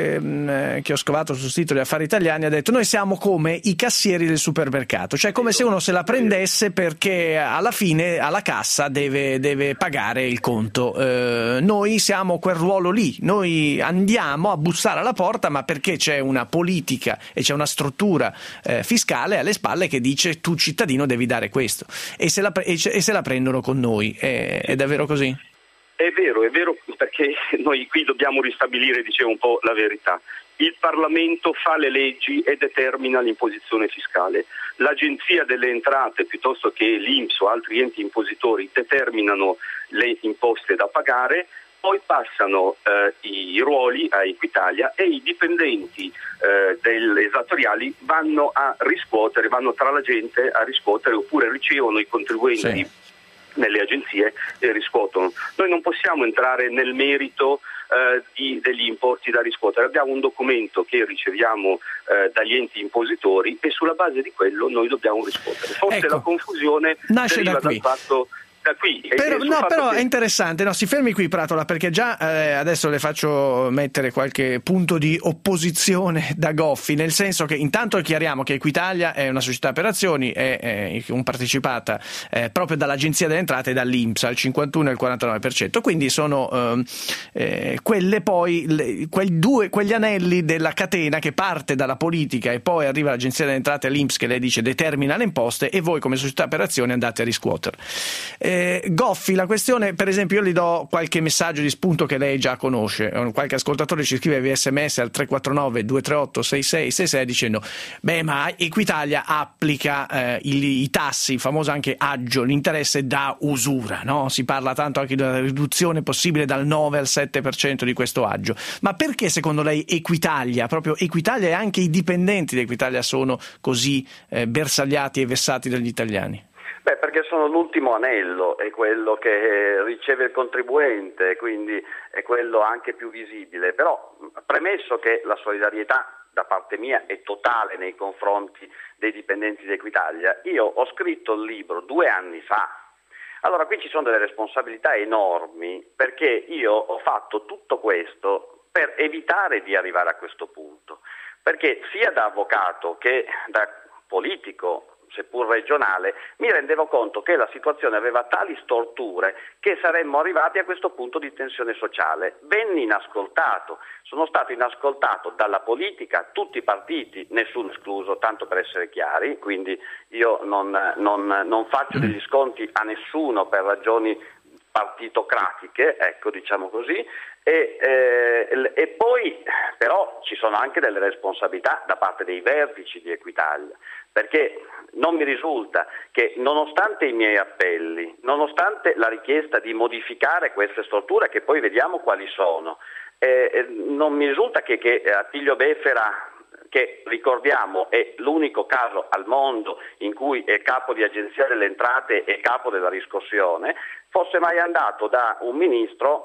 eh, che ho scovato sul sito di Affari Italiani ha detto: noi siamo come i cassieri del supermercato, cioè come se uno se la prendesse perché alla fine alla cassa deve, deve pagare il conto. Eh, noi siamo quel ruolo lì, noi andiamo a bussare alla porta ma perché c'è una politica e c'è una struttura eh, fiscale alle spalle che dice tu cittadino devi dare questo e se la e se la prendono con noi. È, è davvero così? È vero, è vero, perché noi qui dobbiamo ristabilire, dicevo, un po' la verità. Il Parlamento fa le leggi e determina l'imposizione fiscale. L'Agenzia delle Entrate, piuttosto che l'I N P S o altri enti impositori, determinano le imposte da pagare, poi passano eh, i ruoli a Equitalia e i dipendenti eh, delle esattoriali vanno a riscuotere, vanno tra la gente a riscuotere oppure ricevono i contribuenti sì. nelle agenzie e riscuotono. Noi non possiamo entrare nel merito eh, di, degli importi da riscuotere, abbiamo un documento che riceviamo eh, dagli enti impositori e sulla base di quello noi dobbiamo riscuotere. Forse ecco. la confusione Nasce deriva da qui. dal fatto Qui, però, no, però che... è interessante, no, si fermi qui Pratola perché già eh, adesso le faccio mettere qualche punto di opposizione da Goffi, nel senso che intanto chiariamo che Equitalia è una società per azioni, è, è un partecipata eh, proprio dall'Agenzia delle Entrate e dall'I N P S al cinquantuno e il quarantanove per cento, quindi sono eh, eh, quelle poi le, quei due, quegli anelli della catena che parte dalla politica e poi arriva all'Agenzia delle Entrate e all'I N P S che lei dice determina le imposte e voi come società per azioni andate a riscuotere. Eh, Goffi, la questione, per esempio, io gli do qualche messaggio di spunto che lei già conosce. Qualche ascoltatore ci scrive via sms al tre quattro nove due tre otto sei sei sei sei dicendo: beh, ma Equitalia applica eh, i, i tassi, il famoso anche aggio, l'interesse da usura, no? Si parla tanto anche di una riduzione possibile dal nove al sette per cento di questo aggio. Ma perché secondo lei Equitalia, proprio Equitalia e anche i dipendenti di Equitalia sono così eh, bersagliati e vessati dagli italiani? Beh, perché sono l'ultimo anello, è quello che riceve il contribuente, quindi è quello anche più visibile. Però, premesso che la solidarietà da parte mia è totale nei confronti dei dipendenti di Equitalia, io ho scritto il libro due anni fa. Allora, qui ci sono delle responsabilità enormi, perché io ho fatto tutto questo per evitare di arrivare a questo punto. Perché sia da avvocato che da politico, seppur regionale, mi rendevo conto che la situazione aveva tali storture che saremmo arrivati a questo punto di tensione sociale. Venni inascoltato, sono stato inascoltato dalla politica, tutti i partiti, nessuno escluso, tanto per essere chiari, quindi io non, non, non faccio degli sconti a nessuno per ragioni partitocratiche, ecco, diciamo così, e, eh, e poi però ci sono anche delle responsabilità da parte dei vertici di Equitalia, perché non mi risulta che nonostante i miei appelli, nonostante la richiesta di modificare queste strutture che poi vediamo quali sono, eh, non mi risulta che, che Attilio Befera, che ricordiamo è l'unico caso al mondo in cui è capo di Agenzia delle Entrate e capo della riscossione, fosse mai andato da un ministro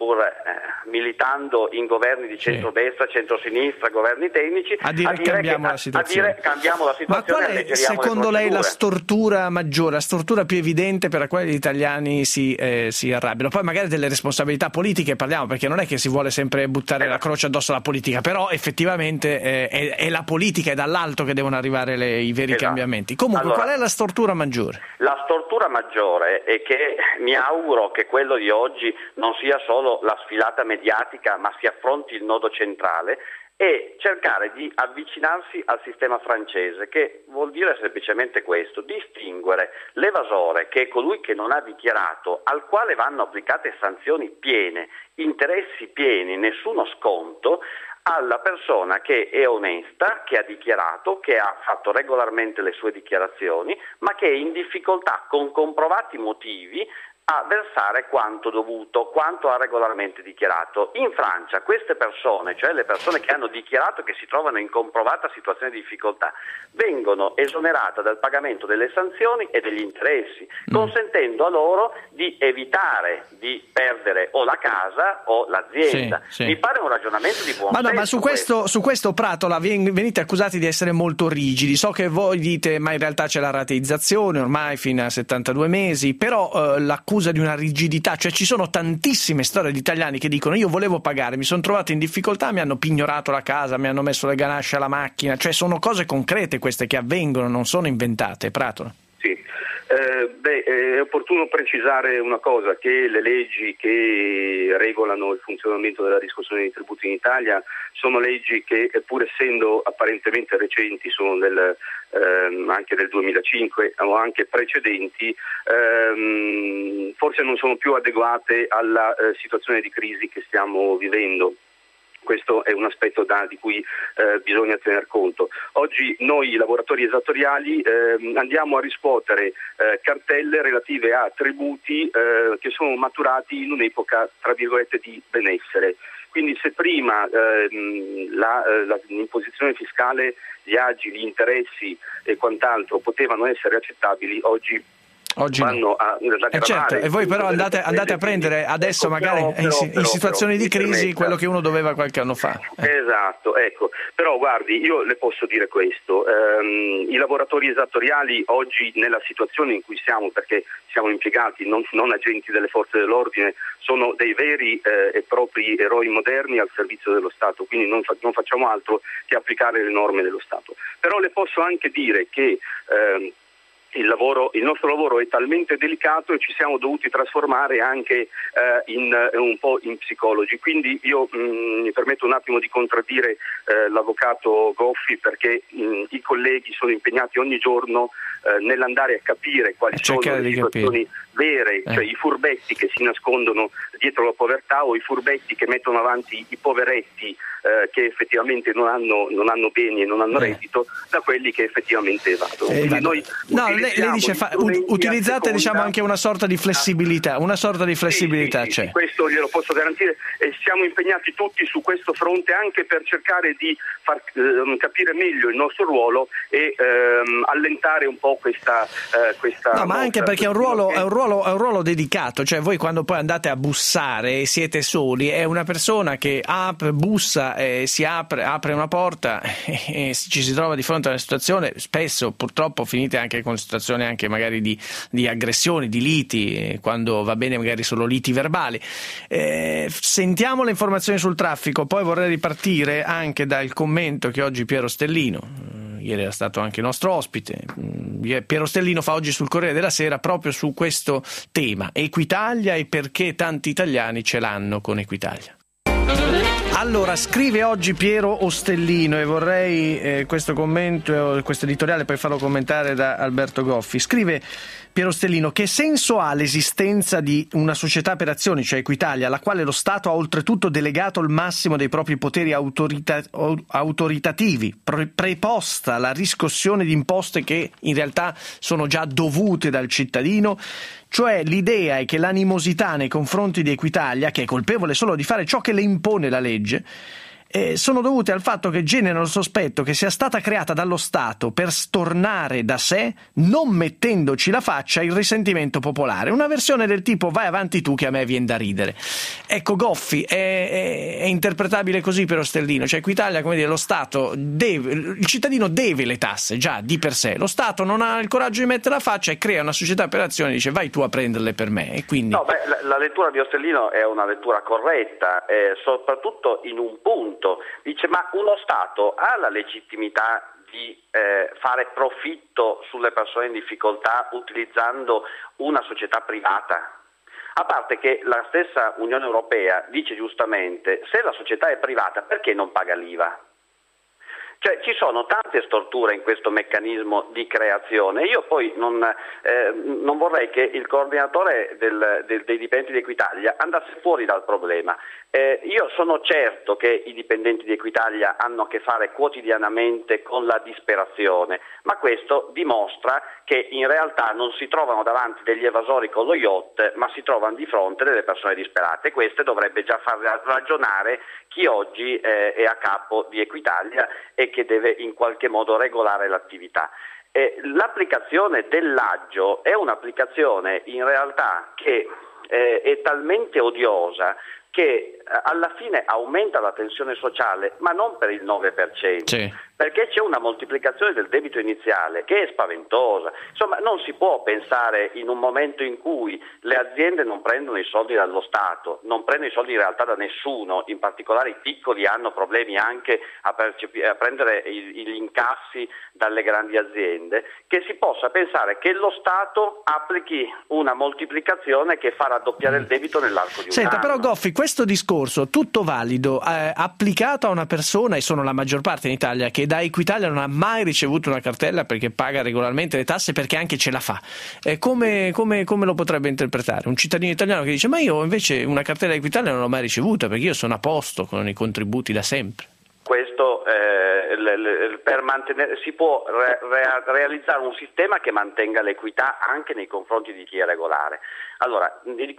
pur eh, militando in governi di centrodestra, sì. centrosinistra, governi tecnici, a dire, a dire cambiamo che, la situazione. A dire cambiamo la situazione. Ma qual è secondo lei la stortura maggiore, la stortura più evidente per la quale gli italiani si, eh, si arrabbiano? Poi magari delle responsabilità politiche parliamo, perché non è che si vuole sempre buttare eh, la croce addosso alla politica, però effettivamente eh, è, è la politica, è dall'alto che devono arrivare le, i veri esatto. cambiamenti. Comunque allora, qual è la stortura maggiore? La stortura maggiore è che mi auguro che quello di oggi non sia solo la sfilata mediatica, ma si affronti il nodo centrale e cercare di avvicinarsi al sistema francese, che vuol dire semplicemente questo: distinguere l'evasore, che è colui che non ha dichiarato, al quale vanno applicate sanzioni piene, interessi pieni, nessuno sconto, alla persona che è onesta, che ha dichiarato, che ha fatto regolarmente le sue dichiarazioni, ma che è in difficoltà con comprovati motivi a versare quanto dovuto, quanto ha regolarmente dichiarato. In Francia queste persone, cioè le persone che hanno dichiarato che si trovano in comprovata situazione di difficoltà, vengono esonerate dal pagamento delle sanzioni e degli interessi, mm. consentendo a loro di evitare di perdere o la casa o l'azienda. Sì, sì. Mi pare un ragionamento di buon ma no, senso. Ma su questo, questo. su questo Pratola venite accusati di essere molto rigidi. So che voi dite ma in realtà c'è la rateizzazione ormai fino a settantadue mesi, però eh, l'accusa di una rigidità, cioè ci sono tantissime storie di italiani che dicono io volevo pagare, mi sono trovato in difficoltà, mi hanno pignorato la casa, mi hanno messo le ganasce alla macchina, cioè sono cose concrete queste che avvengono, non sono inventate. Pratola. Sì, eh, beh, è opportuno precisare una cosa, che le leggi che regolano il funzionamento della riscossione dei tributi in Italia sono leggi che, pur essendo apparentemente recenti, sono del, ehm, anche del duemilacinque o anche precedenti, ehm, forse non sono più adeguate alla eh, situazione di crisi che stiamo vivendo. Questo è un aspetto da, di cui eh, bisogna tener conto. Oggi noi lavoratori esattoriali eh, andiamo a riscuotere eh, cartelle relative a tributi eh, che sono maturati in un'epoca tra virgolette di benessere. Quindi se prima eh, la, la, l'imposizione fiscale, gli agi, gli interessi e quant'altro potevano essere accettabili, oggi Oggi vanno no. a eh certo, e voi però andate, andate a prendere adesso ecco, magari però, però, in, in situazioni però, di crisi permetta. quello che uno doveva qualche anno fa. Eh. Esatto, ecco. Però guardi, io le posso dire questo, ehm, i lavoratori esattoriali oggi nella situazione in cui siamo, perché siamo impiegati, non, non agenti delle forze dell'ordine, sono dei veri eh, e propri eroi moderni al servizio dello Stato, quindi non, fa, non facciamo altro che applicare le norme dello Stato. Però le posso anche dire che ehm, Il, lavoro, il nostro lavoro è talmente delicato e ci siamo dovuti trasformare anche eh, in, eh, un po' in psicologi. Quindi io mh, mi permetto un attimo di contraddire eh, l'avvocato Goffi, perché mh, i colleghi sono impegnati ogni giorno eh, nell'andare a capire quali sono le situazioni capire. vere, eh. cioè i furbetti che si nascondono dietro la povertà o i furbetti che mettono avanti i poveretti eh, che effettivamente non hanno, non hanno beni e non hanno eh. reddito da quelli che effettivamente evadono. Eh, Quindi noi no, lei, lei dice fa, utilizzate seconda, diciamo anche una sorta di flessibilità, una sorta di flessibilità sì, sì, c'è. Sì, questo glielo posso garantire e siamo impegnati tutti su questo fronte anche per cercare di far eh, capire meglio il nostro ruolo e ehm, allentare un po' questa eh, questa No, ma anche perché è un ruolo è un ruolo è un ruolo dedicato, cioè voi quando poi andate a bussare e siete soli, è una persona che apre, bussa, eh, si apre, apre una porta e, e ci si trova di fronte a una situazione, spesso purtroppo finite anche con situazioni anche magari di, di aggressioni, di liti, eh, quando va bene magari solo liti verbali. Eh, sentiamo le informazioni sul traffico, poi vorrei ripartire anche dal commento che oggi Piero Stellino, eh, ieri era stato anche nostro ospite, eh, Piero Stellino fa oggi sul Corriere della Sera proprio su questo tema, Equitalia e perché tanti italiani ce l'hanno con Equitalia. Allora, scrive oggi Piero Ostellino e vorrei eh, questo commento, questo editoriale poi farlo commentare da Alberto Goffi. Scrive Piero Stellino: che senso ha l'esistenza di una società per azioni, cioè Equitalia, alla quale lo Stato ha oltretutto delegato il massimo dei propri poteri autorita- autoritativi, pre- preposta la riscossione di imposte che in realtà sono già dovute dal cittadino? Cioè l'idea è che l'animosità nei confronti di Equitalia, che è colpevole solo di fare ciò che le impone la legge, eh, sono dovute al fatto che generano il sospetto che sia stata creata dallo Stato per stornare da sé, non mettendoci la faccia, il risentimento popolare. Una versione del tipo vai avanti tu che a me viene da ridere. Ecco, Goffi, è, è, è interpretabile così per Ostellino, cioè Equitalia, come dire, lo Stato deve, il cittadino deve le tasse già di per sé, lo Stato non ha il coraggio di mettere la faccia e crea una società per azione e dice vai tu a prenderle per me. E quindi... No, beh, la, la lettura di Ostellino è una lettura corretta, eh, soprattutto in un punto. Dice, ma uno Stato ha la legittimità di eh, fare profitto sulle persone in difficoltà utilizzando una società privata? A parte che la stessa Unione Europea dice giustamente, se la società è privata perché non paga l'I V A? Cioè ci sono tante storture in questo meccanismo di creazione. Io poi non, eh, non vorrei che il coordinatore del, del, dei dipendenti di Equitalia andasse fuori dal problema. Eh, io sono certo che i dipendenti di Equitalia hanno a che fare quotidianamente con la disperazione, ma questo dimostra che in realtà non si trovano davanti degli evasori con lo yacht, ma si trovano di fronte delle persone disperate. E questo dovrebbe già far ragionare chi oggi eh, è a capo di Equitalia e che deve in qualche modo regolare l'attività. Eh, l'applicazione dell'aggio è un'applicazione in realtà che eh, è talmente odiosa che alla fine aumenta la tensione sociale, ma non per il nove per cento, sì. Perché c'è una moltiplicazione del debito iniziale che è spaventosa. Insomma, non si può pensare in un momento in cui le aziende non prendono i soldi dallo Stato, non prendono i soldi in realtà da nessuno, in particolare i piccoli hanno problemi anche a, percepi- a prendere i- gli incassi dalle grandi aziende, che si possa pensare che lo Stato applichi una moltiplicazione che fa raddoppiare il debito nell'arco di un Senta, anno. Però Goffi, questo discorso tutto valido, eh, applicato a una persona, e sono la maggior parte in Italia, che da Equitalia non ha mai ricevuto una cartella perché paga regolarmente le tasse, perché anche ce la fa, eh, come, come, come lo potrebbe interpretare un cittadino italiano che dice ma io invece una cartella di Equitalia non l'ho mai ricevuta perché io sono a posto con i contributi da sempre? Questo eh, l- l- per mantenere, si può re- re- realizzare un sistema che mantenga l'equità anche nei confronti di chi è regolare. Allora,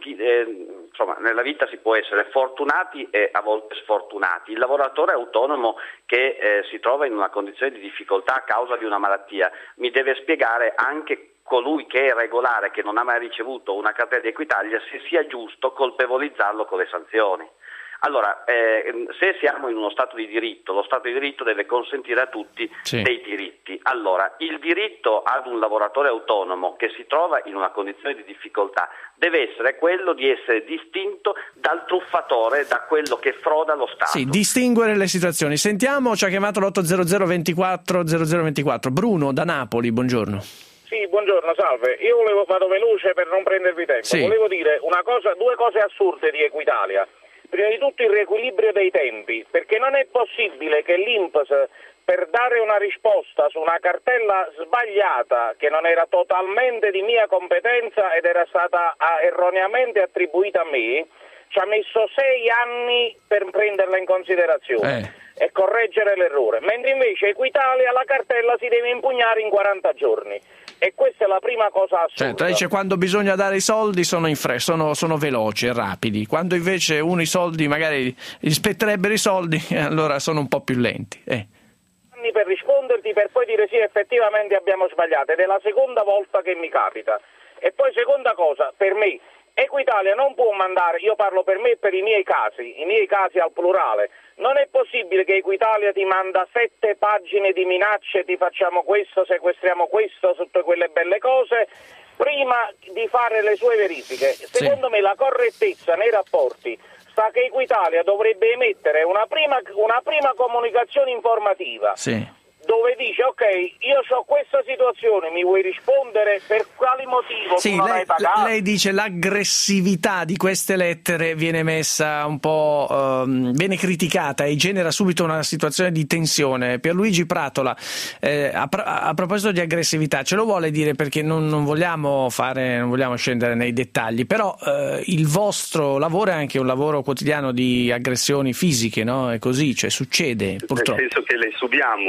eh, insomma, nella vita si può essere fortunati e a volte sfortunati. Il lavoratore autonomo che eh, si trova in una condizione di difficoltà a causa di una malattia mi deve spiegare anche colui che è regolare, che non ha mai ricevuto una cartella di Equitalia, se sia giusto colpevolizzarlo con le sanzioni. Allora, eh, se siamo in uno Stato di diritto, lo Stato di diritto deve consentire a tutti sì. dei diritti. Allora, il diritto ad un lavoratore autonomo che si trova in una condizione di difficoltà deve essere quello di essere distinto dal truffatore, da quello che froda lo Stato. Sì, distinguere le situazioni. Sentiamo, ci ha chiamato l'otto zero zero ventiquattro zero zero ventiquattro. Bruno da Napoli, buongiorno. Sì, buongiorno, salve. Io volevo, vado veloce per non prendervi tempo. Sì. Volevo dire una cosa, due cose assurde di Equitalia. Prima di tutto il riequilibrio dei tempi, perché non è possibile che l'I N P S, per dare una risposta su una cartella sbagliata che non era totalmente di mia competenza ed era stata erroneamente attribuita a me, ci ha messo sei anni per prenderla in considerazione eh. e correggere l'errore, mentre invece Equitalia la cartella si deve impugnare in quaranta giorni. E questa è la prima cosa assurda. Certo, dice quando bisogna dare i soldi sono, in fre- sono, sono veloci e rapidi, quando invece uno i soldi magari gli spetterebbero i soldi, allora sono un po' più lenti. Eh. Per risponderti, per poi dire sì, effettivamente abbiamo sbagliato, ed è la seconda volta che mi capita. E poi seconda cosa, per me, Equitalia non può mandare, io parlo per me e per i miei casi, i miei casi al plurale, non è possibile che Equitalia ti manda sette pagine di minacce, ti facciamo questo, sequestriamo questo, tutte quelle belle cose, prima di fare le sue verifiche. Secondo sì. me la correttezza nei rapporti sta che Equitalia dovrebbe emettere una prima, una prima comunicazione informativa. Sì. Dove dice ok, io ho questa situazione, mi vuoi rispondere per quali motivo sì, tu non lei, hai pagato? Lei dice l'aggressività di queste lettere viene messa un po', um, viene criticata e genera subito una situazione di tensione. Pierluigi Pratola, eh, a, a proposito di aggressività, ce lo vuole dire, perché non, non vogliamo fare, non vogliamo scendere nei dettagli, però eh, il vostro lavoro è anche un lavoro quotidiano di aggressioni fisiche, no? È così, cioè succede purtroppo. Nel senso che le subiamo. Sì,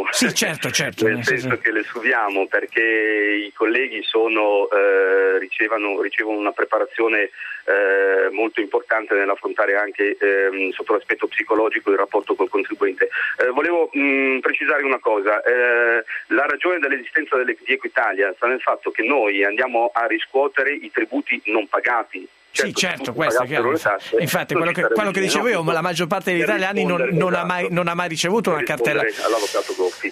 certo, certo. Nel senso sì, sì. che le subiamo perché i colleghi sono, eh, ricevono, ricevono una preparazione eh, molto importante nell'affrontare anche eh, sotto l'aspetto psicologico il rapporto col contribuente. Eh, volevo mh, precisare una cosa, eh, la ragione dell'esistenza delle, di Equitalia sta nel fatto che noi andiamo a riscuotere i tributi non pagati. Certo, sì, certo, questo è chiaro. Tasse, infatti, quello che, quello che dicevo io, ma la maggior parte degli italiani non, non, ha mai, non ha mai ricevuto una cartella. All'avvocato Goffi.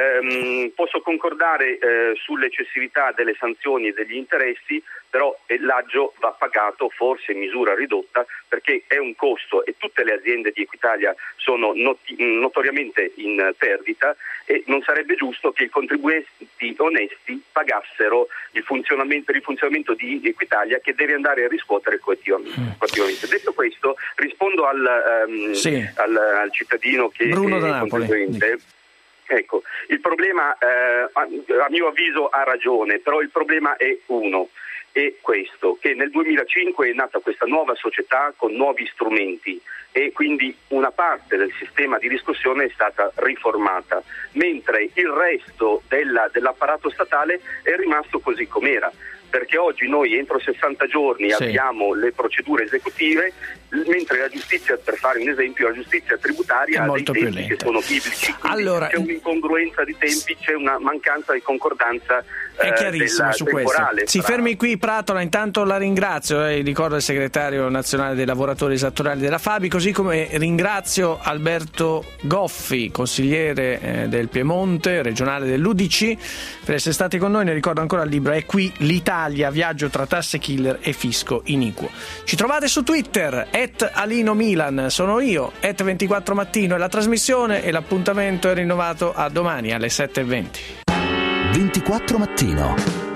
Eh, posso concordare eh, sull'eccessività delle sanzioni e degli interessi, però l'agio va pagato forse in misura ridotta perché è un costo e tutte le aziende di Equitalia sono noti- notoriamente in perdita e non sarebbe giusto che i contribuenti onesti pagassero il funzionamento, il funzionamento di Equitalia che deve andare a riscuotere coattivamente. Mm. Detto questo, rispondo al, um, sì. al, al cittadino che Bruno è da Napoli. contribuente. Ecco, il problema eh, a, a mio avviso ha ragione, però il problema è uno. È questo, che nel duemilacinque è nata questa nuova società con nuovi strumenti e quindi una parte del sistema di riscossione è stata riformata, mentre il resto della, dell'apparato statale è rimasto così com'era. Perché oggi noi entro sessanta giorni sì. abbiamo le procedure esecutive, mentre la giustizia, per fare un esempio, la giustizia tributaria ha dei tempi che sono biblici, allora, c'è un'incongruenza di tempi, c'è una mancanza di concordanza è chiarissimo eh, su questo. Si fra... fermi qui Pratola, intanto la ringrazio, eh, ricordo il segretario nazionale dei lavoratori esattoriali della Fabi, così come ringrazio Alberto Goffi, consigliere eh, del Piemonte, regionale dell'U D C, per essere stati con noi. Ne ricordo ancora il libro È qui l'Italia, viaggio tra tasse killer e fisco iniquo. Ci trovate su Twitter, at Alino Milan, sono io, at ventiquattro Mattino è la trasmissione e l'appuntamento è rinnovato a domani alle sette e venti. ventiquattro Mattino.